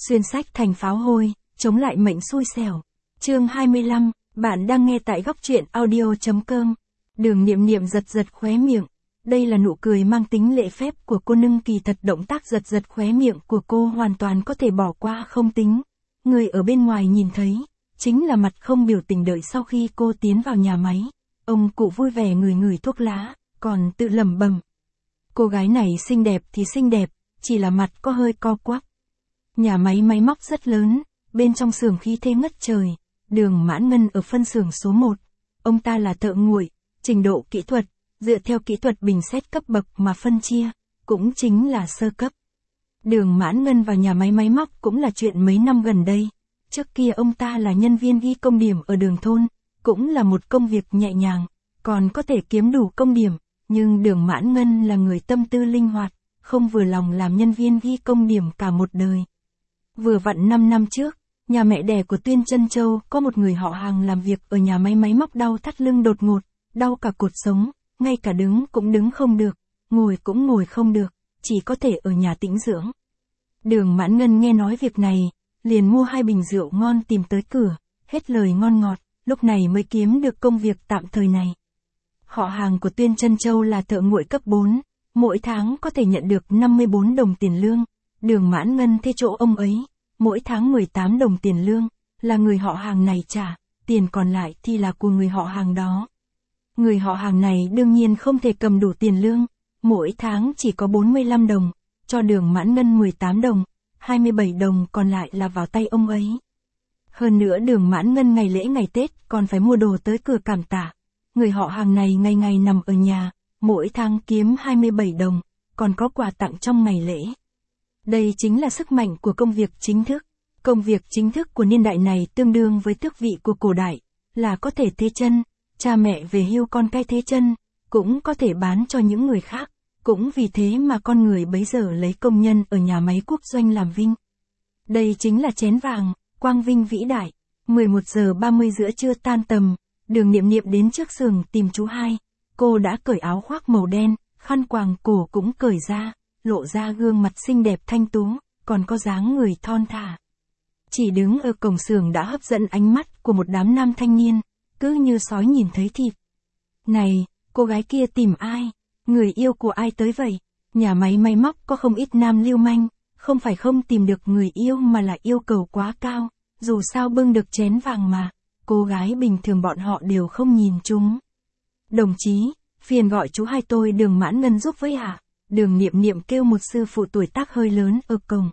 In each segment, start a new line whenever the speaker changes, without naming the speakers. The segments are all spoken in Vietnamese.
Xuyên sách thành pháo hôi, chống lại mệnh xui xẻo. Chương 25, bạn đang nghe tại góc truyện audio.com. Đường Niệm Niệm giật giật khóe miệng. Đây là nụ cười mang tính lễ phép của cô nương, kỳ thật động tác giật giật khóe miệng của cô hoàn toàn có thể bỏ qua không tính. Người ở bên ngoài nhìn thấy, chính là mặt không biểu tình. Đợi sau khi cô tiến vào nhà máy, ông cụ vui vẻ ngửi ngửi thuốc lá, còn tự lẩm bẩm. Cô gái này xinh đẹp thì xinh đẹp, chỉ là mặt có hơi co quắp. Nhà máy máy móc rất lớn, bên trong xưởng khí thế ngất trời. Đường Mãn Ngân ở phân xưởng số 1. Ông ta là thợ nguội, trình độ kỹ thuật, dựa theo kỹ thuật bình xét cấp bậc mà phân chia, cũng chính là sơ cấp. Đường Mãn Ngân vào nhà máy máy móc cũng là chuyện mấy năm gần đây. Trước kia ông ta là nhân viên ghi công điểm ở đường thôn, cũng là một công việc nhẹ nhàng, còn có thể kiếm đủ công điểm, nhưng Đường Mãn Ngân là người tâm tư linh hoạt, không vừa lòng làm nhân viên ghi công điểm cả một đời. Vừa vặn 5 năm trước, nhà mẹ đẻ của Tuyên Trân Châu có một người họ hàng làm việc ở nhà máy máy móc đau thắt lưng đột ngột, đau cả cột sống, ngay cả đứng cũng đứng không được, ngồi cũng ngồi không được, chỉ có thể ở nhà tĩnh dưỡng. Đường Mãn Ngân nghe nói việc này, liền mua 2 bình rượu ngon tìm tới cửa, hết lời ngon ngọt, lúc này mới kiếm được công việc tạm thời này. Họ hàng của Tuyên Trân Châu là thợ nguội cấp 4, mỗi tháng có thể nhận được 54 đồng tiền lương. Đường Mãn Ngân thuê chỗ ông ấy, mỗi tháng 18 đồng tiền lương, là người họ hàng này trả, tiền còn lại thì là của người họ hàng đó. Người họ hàng này đương nhiên không thể cầm đủ tiền lương, mỗi tháng chỉ có 45 đồng, cho Đường Mãn Ngân 18 đồng, 27 đồng còn lại là vào tay ông ấy. Hơn nữa Đường Mãn Ngân ngày lễ ngày Tết còn phải mua đồ tới cửa cảm tạ. Người họ hàng này ngày ngày nằm ở nhà, mỗi tháng kiếm 27 đồng, còn có quà tặng trong ngày lễ. Đây chính là sức mạnh của công việc chính thức. Công việc chính thức của niên đại này tương đương với tước vị của cổ đại, là có thể thế chân, cha mẹ về hưu con cái thế chân, cũng có thể bán cho những người khác. Cũng vì thế mà con người bấy giờ lấy công nhân ở nhà máy quốc doanh làm vinh. Đây chính là chén vàng, quang vinh vĩ đại. 11 giờ 30 giữa trưa tan tầm, Đường Niệm Niệm đến trước xưởng tìm chú Hai. Cô đã cởi áo khoác màu đen, khăn quàng cổ cũng cởi ra, lộ ra gương mặt xinh đẹp thanh tú, còn có dáng người thon thả. Chỉ đứng ở cổng xưởng đã hấp dẫn ánh mắt của một đám nam thanh niên, cứ như sói nhìn thấy thịt. Này, cô gái kia tìm ai? Người yêu của ai tới vậy? Nhà máy máy móc có không ít nam lưu manh, không phải không tìm được người yêu mà là yêu cầu quá cao, dù sao bưng được chén vàng mà, cô gái bình thường bọn họ đều không nhìn chúng. Đồng chí, phiền gọi chú Hai tôi Đường Mãn Ngân giúp với ạ. Đường Niệm Niệm kêu một sư phụ tuổi tác hơi lớn ở cổng.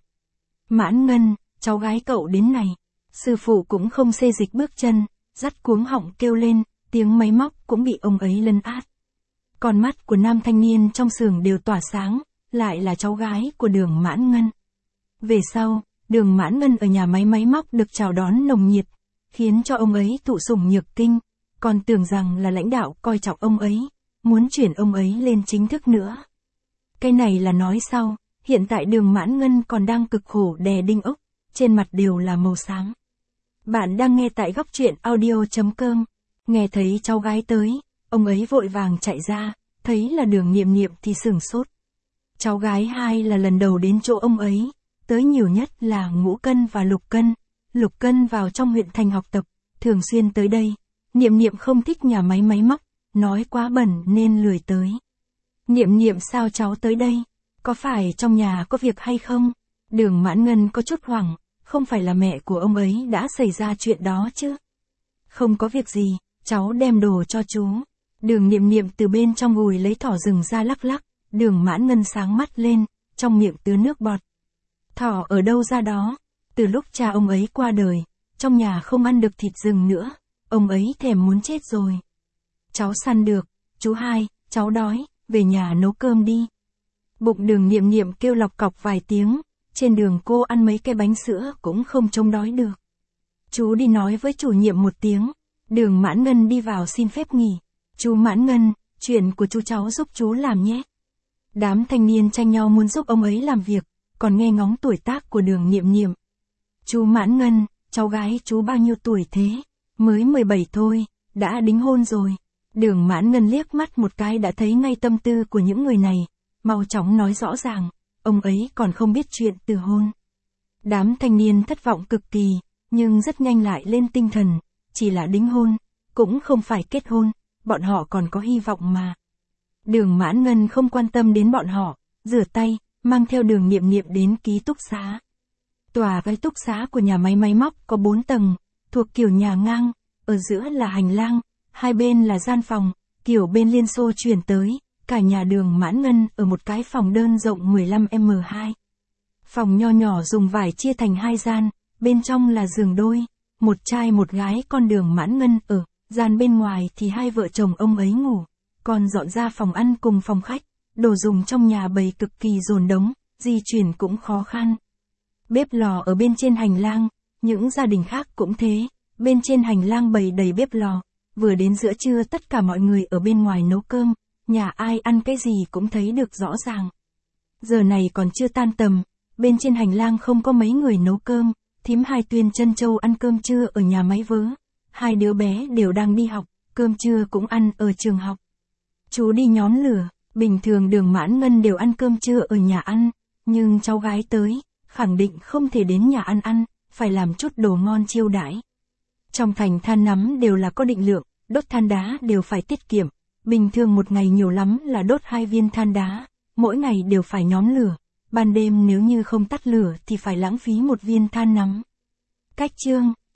Mãn Ngân, cháu gái cậu đến này. Sư phụ cũng không xê dịch bước chân, dắt cuống họng kêu lên, tiếng máy móc cũng bị ông ấy lấn át. Con mắt của nam thanh niên trong xưởng đều tỏa sáng, lại là cháu gái của Đường Mãn Ngân. Về sau, Đường Mãn Ngân ở nhà máy máy móc được chào đón nồng nhiệt, khiến cho ông ấy thụ sủng nhược kinh, còn tưởng rằng là lãnh đạo coi trọng ông ấy, muốn chuyển ông ấy lên chính thức nữa. Cái này là nói sau, hiện tại Đường Mãn Ngân còn đang cực khổ đè đinh ốc, trên mặt đều là màu xám. Bạn đang nghe tại góc truyện audio.com, nghe thấy cháu gái tới, ông ấy vội vàng chạy ra, thấy là Đường Niệm Niệm thì sửng sốt. Cháu gái Hai là lần đầu đến chỗ ông ấy, tới nhiều nhất là Ngũ Cân và Lục Cân. Lục Cân vào trong huyện thành học tập, thường xuyên tới đây. Niệm Niệm không thích nhà máy máy móc, nói quá bẩn nên lười tới. Niệm Niệm sao cháu tới đây? Có phải trong nhà có việc hay không? Đường Mãn Ngân có chút hoảng, không phải là mẹ của ông ấy đã xảy ra chuyện đó chứ? Không có việc gì, cháu đem đồ cho chú. Đường Niệm Niệm từ bên trong gùi lấy thỏ rừng ra lắc lắc, Đường Mãn Ngân sáng mắt lên, trong miệng tứa nước bọt. Thỏ ở đâu ra đó? Từ lúc cha ông ấy qua đời, trong nhà không ăn được thịt rừng nữa, ông ấy thèm muốn chết rồi. Cháu săn được, chú Hai, cháu đói, về nhà nấu cơm đi. Bụng Đường Niệm Niệm kêu lọc cọc vài tiếng, trên đường cô ăn mấy cái bánh sữa cũng không chống đói được. Chú đi nói với chủ nhiệm một tiếng. Đường Mãn Ngân đi vào xin phép nghỉ. Chú Mãn Ngân, chuyện của chú cháu giúp chú làm nhé. Đám thanh niên tranh nhau muốn giúp ông ấy làm việc, còn nghe ngóng tuổi tác của Đường Niệm Niệm. Chú Mãn Ngân, cháu gái chú bao nhiêu tuổi thế? Mới 17 thôi, đã đính hôn rồi. Đường Mãn Ngân liếc mắt một cái đã thấy ngay tâm tư của những người này, mau chóng nói rõ ràng, ông ấy còn không biết chuyện từ hôn. Đám thanh niên thất vọng cực kỳ, nhưng rất nhanh lại lên tinh thần, chỉ là đính hôn, cũng không phải kết hôn, bọn họ còn có hy vọng mà. Đường Mãn Ngân không quan tâm đến bọn họ, rửa tay, mang theo Đường Niệm Niệm đến ký túc xá. Tòa ký túc xá của nhà máy máy móc có 4 tầng, thuộc kiểu nhà ngang, ở giữa là hành lang, hai bên là gian phòng, kiểu bên Liên Xô chuyển tới, cả nhà Đường Mãn Ngân ở một cái phòng đơn rộng 15m2. Phòng nho nhỏ dùng vải chia thành 2 gian, bên trong là giường đôi, một trai một gái con Đường Mãn Ngân ở, gian bên ngoài thì hai vợ chồng ông ấy ngủ, còn dọn ra phòng ăn cùng phòng khách, đồ dùng trong nhà bày cực kỳ dồn đống, di chuyển cũng khó khăn. Bếp lò ở bên trên hành lang, những gia đình khác cũng thế, bên trên hành lang bày đầy bếp lò, vừa đến giữa trưa tất cả mọi người ở bên ngoài nấu cơm, nhà ai ăn cái gì cũng thấy được rõ ràng. Giờ này còn chưa tan tầm, bên trên hành lang không có mấy người nấu cơm, thím Hai Tuyên Trân Châu ăn cơm trưa ở nhà máy vớ, hai đứa bé đều đang đi học, cơm trưa cũng ăn ở trường học. Chú đi nhóm lửa, bình thường Đường Mãn Ngân đều ăn cơm trưa ở nhà ăn, nhưng cháu gái tới, khẳng định không thể đến nhà ăn, phải làm chút đồ ngon chiêu đãi. Trong thành than nắm đều là có định lượng, đốt than đá đều phải tiết kiệm, bình thường một ngày nhiều lắm là đốt 2 viên than đá, mỗi ngày đều phải nhóm lửa, ban đêm nếu như không tắt lửa thì phải lãng phí 1 viên than nắm. Cách chương